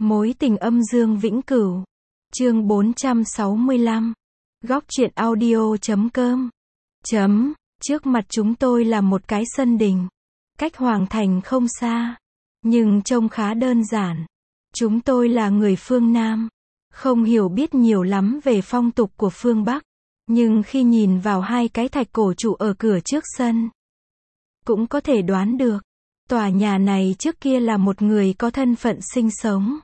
Mối tình âm dương vĩnh cửu. Chương 465. Góc truyện audio.com. Trước mặt chúng tôi là một cái sân đình. Cách Hoàng Thành không xa. Nhưng trông khá đơn giản. Chúng tôi là người phương Nam. Không hiểu biết nhiều lắm về phong tục của phương Bắc. Nhưng khi nhìn vào hai cái thạch cổ trụ ở cửa trước sân, cũng có thể đoán được. Tòa nhà này trước kia là một người có thân phận sinh sống.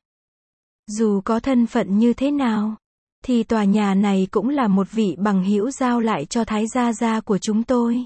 Dù có thân phận như thế nào, thì tòa nhà này cũng là một vị bằng hữu giao lại cho Thái gia gia của chúng tôi.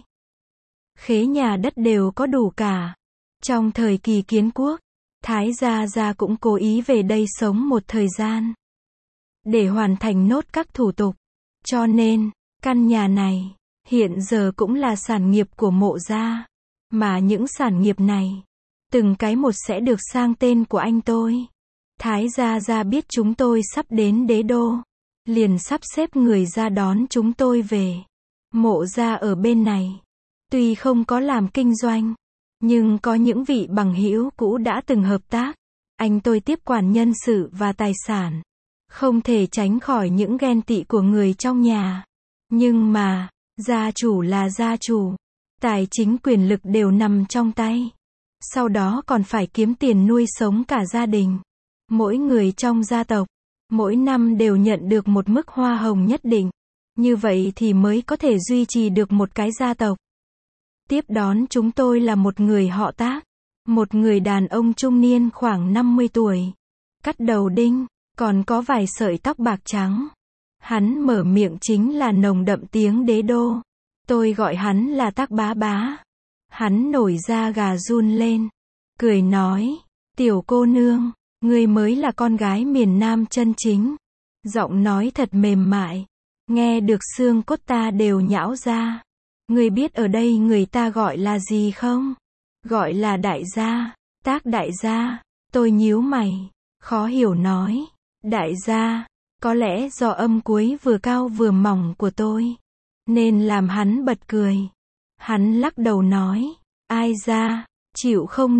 Khế nhà đất đều có đủ cả. Trong thời kỳ kiến quốc, Thái gia gia cũng cố ý về đây sống một thời gian, để hoàn thành nốt các thủ tục. Cho nên, căn nhà này, hiện giờ cũng là sản nghiệp của Mộ gia. Mà những sản nghiệp này, từng cái một sẽ được sang tên của anh tôi. Thái gia gia biết chúng tôi sắp đến đế đô, liền sắp xếp người ra đón chúng tôi về. Mộ gia ở bên này, tuy không có làm kinh doanh, nhưng có những vị bằng hữu cũ đã từng hợp tác. Anh tôi tiếp quản nhân sự và tài sản, không thể tránh khỏi những ghen tị của người trong nhà. Nhưng mà, gia chủ là gia chủ, tài chính quyền lực đều nằm trong tay. Sau đó còn phải kiếm tiền nuôi sống cả gia đình. Mỗi người trong gia tộc, mỗi năm đều nhận được một mức hoa hồng nhất định. Như vậy thì mới có thể duy trì được một cái gia tộc. Tiếp đón chúng tôi là một người họ Tác. Một người đàn ông trung niên khoảng 50 tuổi. Cắt đầu đinh, còn có vài sợi tóc bạc trắng. Hắn mở miệng chính là nồng đậm tiếng đế đô. Tôi gọi hắn là Tác bá bá. Hắn nổi da gà run lên, cười nói, tiểu cô nương, ngươi mới là con gái miền Nam chân chính. Giọng nói thật mềm mại, nghe được xương cốt ta đều nhão ra. Ngươi biết ở đây người ta gọi là gì không? Gọi là đại gia. Tác đại gia. Tôi nhíu mày, khó hiểu nói, đại gia. Có lẽ do âm cuối vừa cao vừa mỏng của tôi, nên làm hắn bật cười. Hắn lắc đầu nói, ai ra, chịu không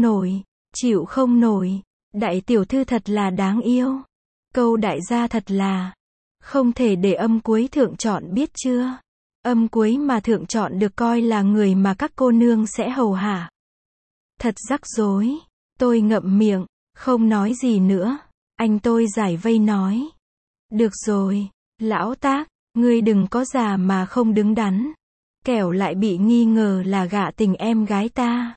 nổi, đại tiểu thư thật là đáng yêu. Câu đại gia thật là, không thể để âm cuối thượng chọn biết chưa? Âm cuối mà thượng chọn được coi là người mà các cô nương sẽ hầu hạ. Thật rắc rối, tôi ngậm miệng, không nói gì nữa. Anh tôi giải vây nói, được rồi, lão Tác, ngươi đừng có già mà không đứng đắn. Kẻo lại bị nghi ngờ là gạ tình em gái ta.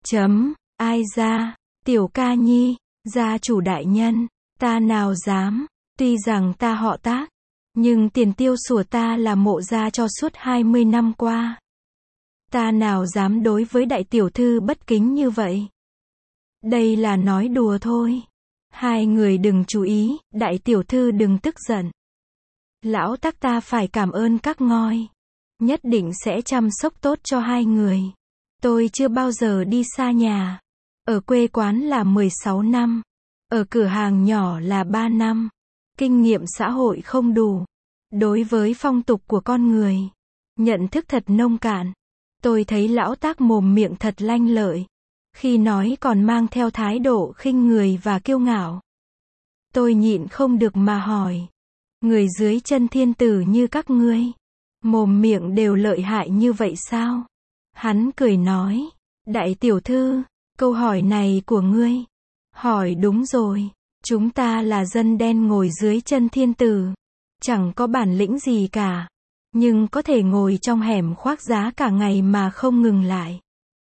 Ai ra, tiểu ca nhi, gia chủ đại nhân, ta nào dám, tuy rằng ta họ Tác, nhưng tiền tiêu sủa ta là Mộ gia cho suốt 20 năm qua. Ta nào dám đối với đại tiểu thư bất kính như vậy. Đây là nói đùa thôi. Hai người đừng chú ý, đại tiểu thư đừng tức giận. Lão Tác ta phải cảm ơn các ngôi. Nhất định sẽ chăm sóc tốt cho hai người. Tôi chưa bao giờ đi xa nhà. Ở quê quán là 16 năm. Ở cửa hàng nhỏ là 3 năm. Kinh nghiệm xã hội không đủ. Đối với phong tục của con người, nhận thức thật nông cạn. Tôi thấy lão Tác mồm miệng thật lanh lợi. Khi nói còn mang theo thái độ khinh người và kiêu ngạo. Tôi nhịn không được mà hỏi. Người dưới chân thiên tử như các ngươi, mồm miệng đều lợi hại như vậy sao? Hắn cười nói, đại tiểu thư, câu hỏi này của ngươi, hỏi đúng rồi. Chúng ta là dân đen ngồi dưới chân thiên tử, chẳng có bản lĩnh gì cả, nhưng có thể ngồi trong hẻm khoác giá cả ngày mà không ngừng lại.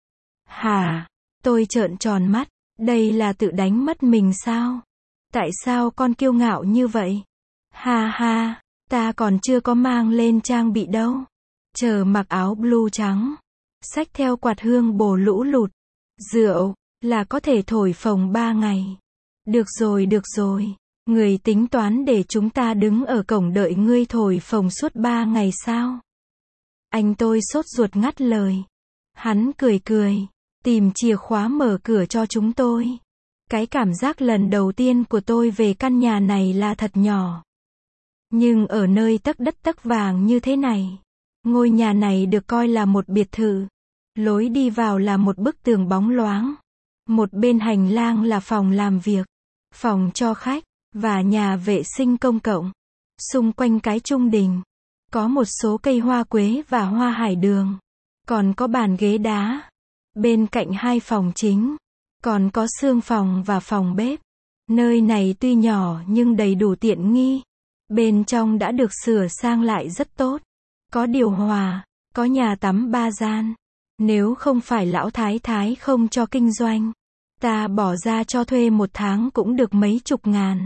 Hả? Tôi trợn tròn mắt, đây là tự đánh mất mình sao? Tại sao con kiêu ngạo như vậy? Ha ha, ta còn chưa có mang lên trang bị đâu. Chờ mặc áo blue trắng, xách theo quạt hương bồ lũ lụt, rượu, là có thể thổi phồng 3 ngày. Được rồi, người tính toán để chúng ta đứng ở cổng đợi ngươi thổi phồng suốt 3 ngày sao? Anh tôi sốt ruột ngắt lời. Hắn cười, tìm chìa khóa mở cửa cho chúng tôi. Cái cảm giác lần đầu tiên của tôi về căn nhà này là thật nhỏ. Nhưng ở nơi tấc đất tấc vàng như thế này, ngôi nhà này được coi là một biệt thự. Lối đi vào là một bức tường bóng loáng. Một bên hành lang là phòng làm việc. phòng cho khách, và nhà vệ sinh công cộng. Xung quanh cái trung đình, có một số cây hoa quế và hoa hải đường. Còn có bàn ghế đá. Bên cạnh hai phòng chính, còn có xương phòng và phòng bếp. Nơi này tuy nhỏ nhưng đầy đủ tiện nghi. Bên trong đã được sửa sang lại rất tốt. Có điều hòa, có nhà tắm 3 gian. Nếu không phải lão thái thái không cho kinh doanh, ta bỏ ra cho thuê 1 tháng cũng được mấy chục ngàn.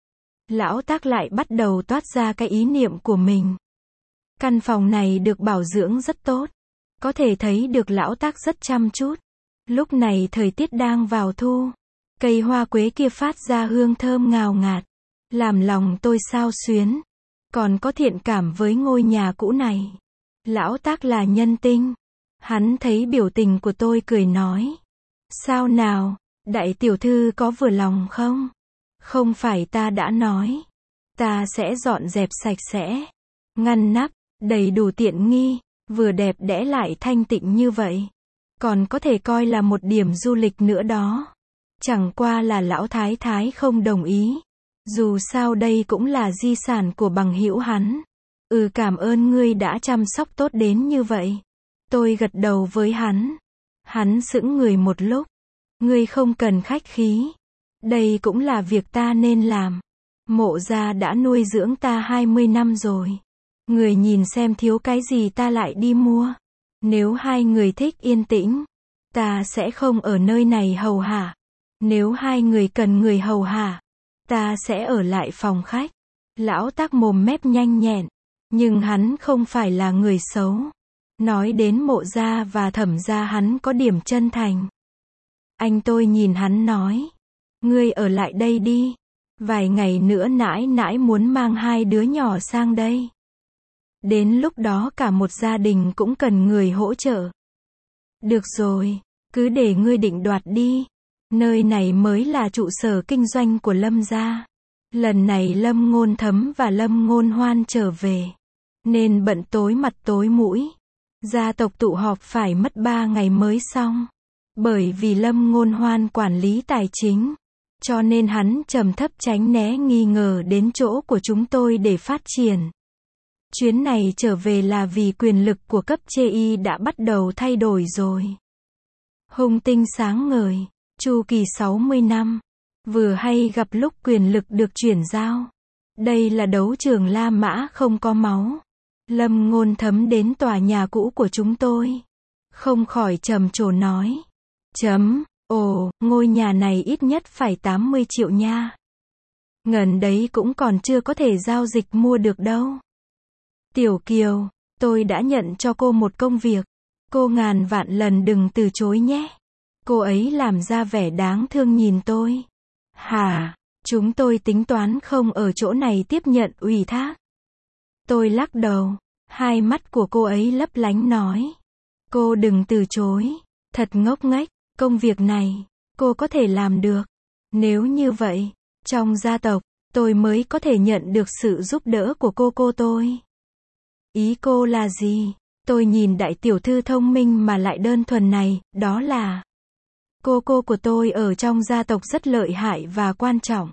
Lão Tác lại bắt đầu toát ra cái ý niệm của mình. Căn phòng này được bảo dưỡng rất tốt. Có thể thấy được lão Tác rất chăm chút. Lúc này thời tiết đang vào thu. Cây hoa quế kia phát ra hương thơm ngào ngạt. Làm lòng tôi xao xuyến. Còn có thiện cảm với ngôi nhà cũ này. Lão Tác là nhân tinh. Hắn thấy biểu tình của tôi cười nói. Sao nào, đại tiểu thư có vừa lòng không? Không phải ta đã nói. Ta sẽ dọn dẹp sạch sẽ. Ngăn nắp, đầy đủ tiện nghi. Vừa đẹp đẽ lại thanh tịnh như vậy. Còn có thể coi là một điểm du lịch nữa đó. Chẳng qua là lão thái thái không đồng ý. Dù sao đây cũng là di sản của bằng hữu hắn. Cảm ơn ngươi đã chăm sóc tốt đến như vậy. Tôi gật đầu với hắn. Hắn sững người một lúc. Ngươi không cần khách khí. Đây cũng là việc ta nên làm. Mộ gia đã nuôi dưỡng ta 20 năm rồi. Người nhìn xem thiếu cái gì ta lại đi mua. Nếu hai người thích yên tĩnh, ta sẽ không ở nơi này hầu hạ. Nếu hai người cần người hầu hạ, ta sẽ ở lại phòng khách. Lão Tác mồm mép nhanh nhẹn, nhưng hắn không phải là người xấu. Nói đến Mộ gia và Thẩm gia hắn có điểm chân thành. Anh tôi nhìn hắn nói, ngươi ở lại đây đi. Vài ngày nữa nãi nãi muốn mang 2 đứa nhỏ sang đây. Đến lúc đó cả một gia đình cũng cần người hỗ trợ. Được rồi, cứ để ngươi định đoạt đi. Nơi này mới là trụ sở kinh doanh của Lâm gia. Lần này Lâm Ngôn Thấm và Lâm Ngôn Hoan trở về, nên bận tối mặt tối mũi. Gia tộc tụ họp phải mất 3 ngày mới xong. Bởi vì Lâm Ngôn Hoan quản lý tài chính, cho nên hắn trầm thấp tránh né nghi ngờ đến chỗ của chúng tôi để phát triển. Chuyến này trở về là vì quyền lực của cấp trên y đã bắt đầu thay đổi rồi. Hung tinh sáng ngời, chu kỳ 60 năm, vừa hay gặp lúc quyền lực được chuyển giao. Đây là đấu trường La Mã không có máu. Lâm Ngôn Thấm đến tòa nhà cũ của chúng tôi. Không khỏi trầm trồ nói. Ồ, ngôi nhà này ít nhất phải 80 triệu nha. Ngần đấy cũng còn chưa có thể giao dịch mua được đâu. Tiểu Kiều, tôi đã nhận cho cô một công việc. Cô ngàn vạn lần đừng từ chối nhé. Cô ấy làm ra vẻ đáng thương nhìn tôi. Hả, chúng tôi tính toán không ở chỗ này tiếp nhận ủy thác. Tôi lắc đầu. Hai mắt của cô ấy lấp lánh nói. Cô đừng từ chối. Thật ngốc nghếch, công việc này, cô có thể làm được. Nếu như vậy, trong gia tộc, tôi mới có thể nhận được sự giúp đỡ của cô tôi. Ý cô là gì? Tôi nhìn đại tiểu thư thông minh mà lại đơn thuần này, đó là cô của tôi ở trong gia tộc rất lợi hại và quan trọng.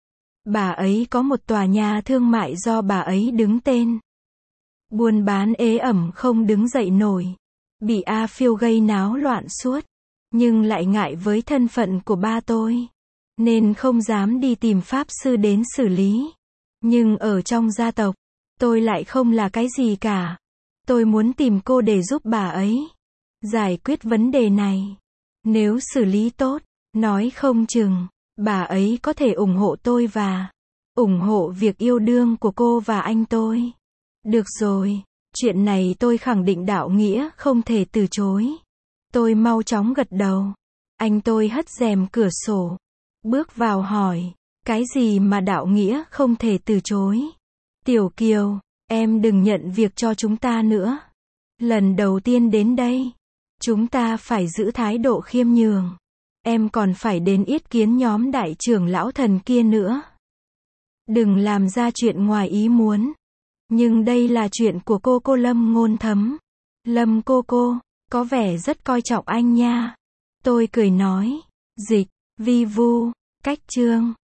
Bà ấy có một tòa nhà thương mại do bà ấy đứng tên. Buôn bán ế ẩm không đứng dậy nổi. Bị A Phiêu gây náo loạn suốt. Nhưng lại ngại với thân phận của ba tôi, nên không dám đi tìm pháp sư đến xử lý. Nhưng ở trong gia tộc, tôi lại không là cái gì cả. Tôi muốn tìm cô để giúp bà ấy giải quyết vấn đề này. Nếu xử lý tốt, nói không chừng, bà ấy có thể ủng hộ tôi và ủng hộ việc yêu đương của cô và anh tôi. Được rồi, chuyện này tôi khẳng định đạo nghĩa không thể từ chối. Tôi mau chóng gật đầu. Anh tôi hất rèm cửa sổ, bước vào hỏi, cái gì mà đạo nghĩa không thể từ chối? Tiểu Kiều, em đừng nhận việc cho chúng ta nữa. Lần đầu tiên đến đây, chúng ta phải giữ thái độ khiêm nhường. Em còn phải đến yết kiến nhóm đại trưởng lão thần kia nữa. Đừng làm ra chuyện ngoài ý muốn. Nhưng đây là chuyện của cô Lâm Ngôn Thấm. Lâm cô, có vẻ rất coi trọng anh nha. Tôi cười nói. Dịch, vi vu, cách chương.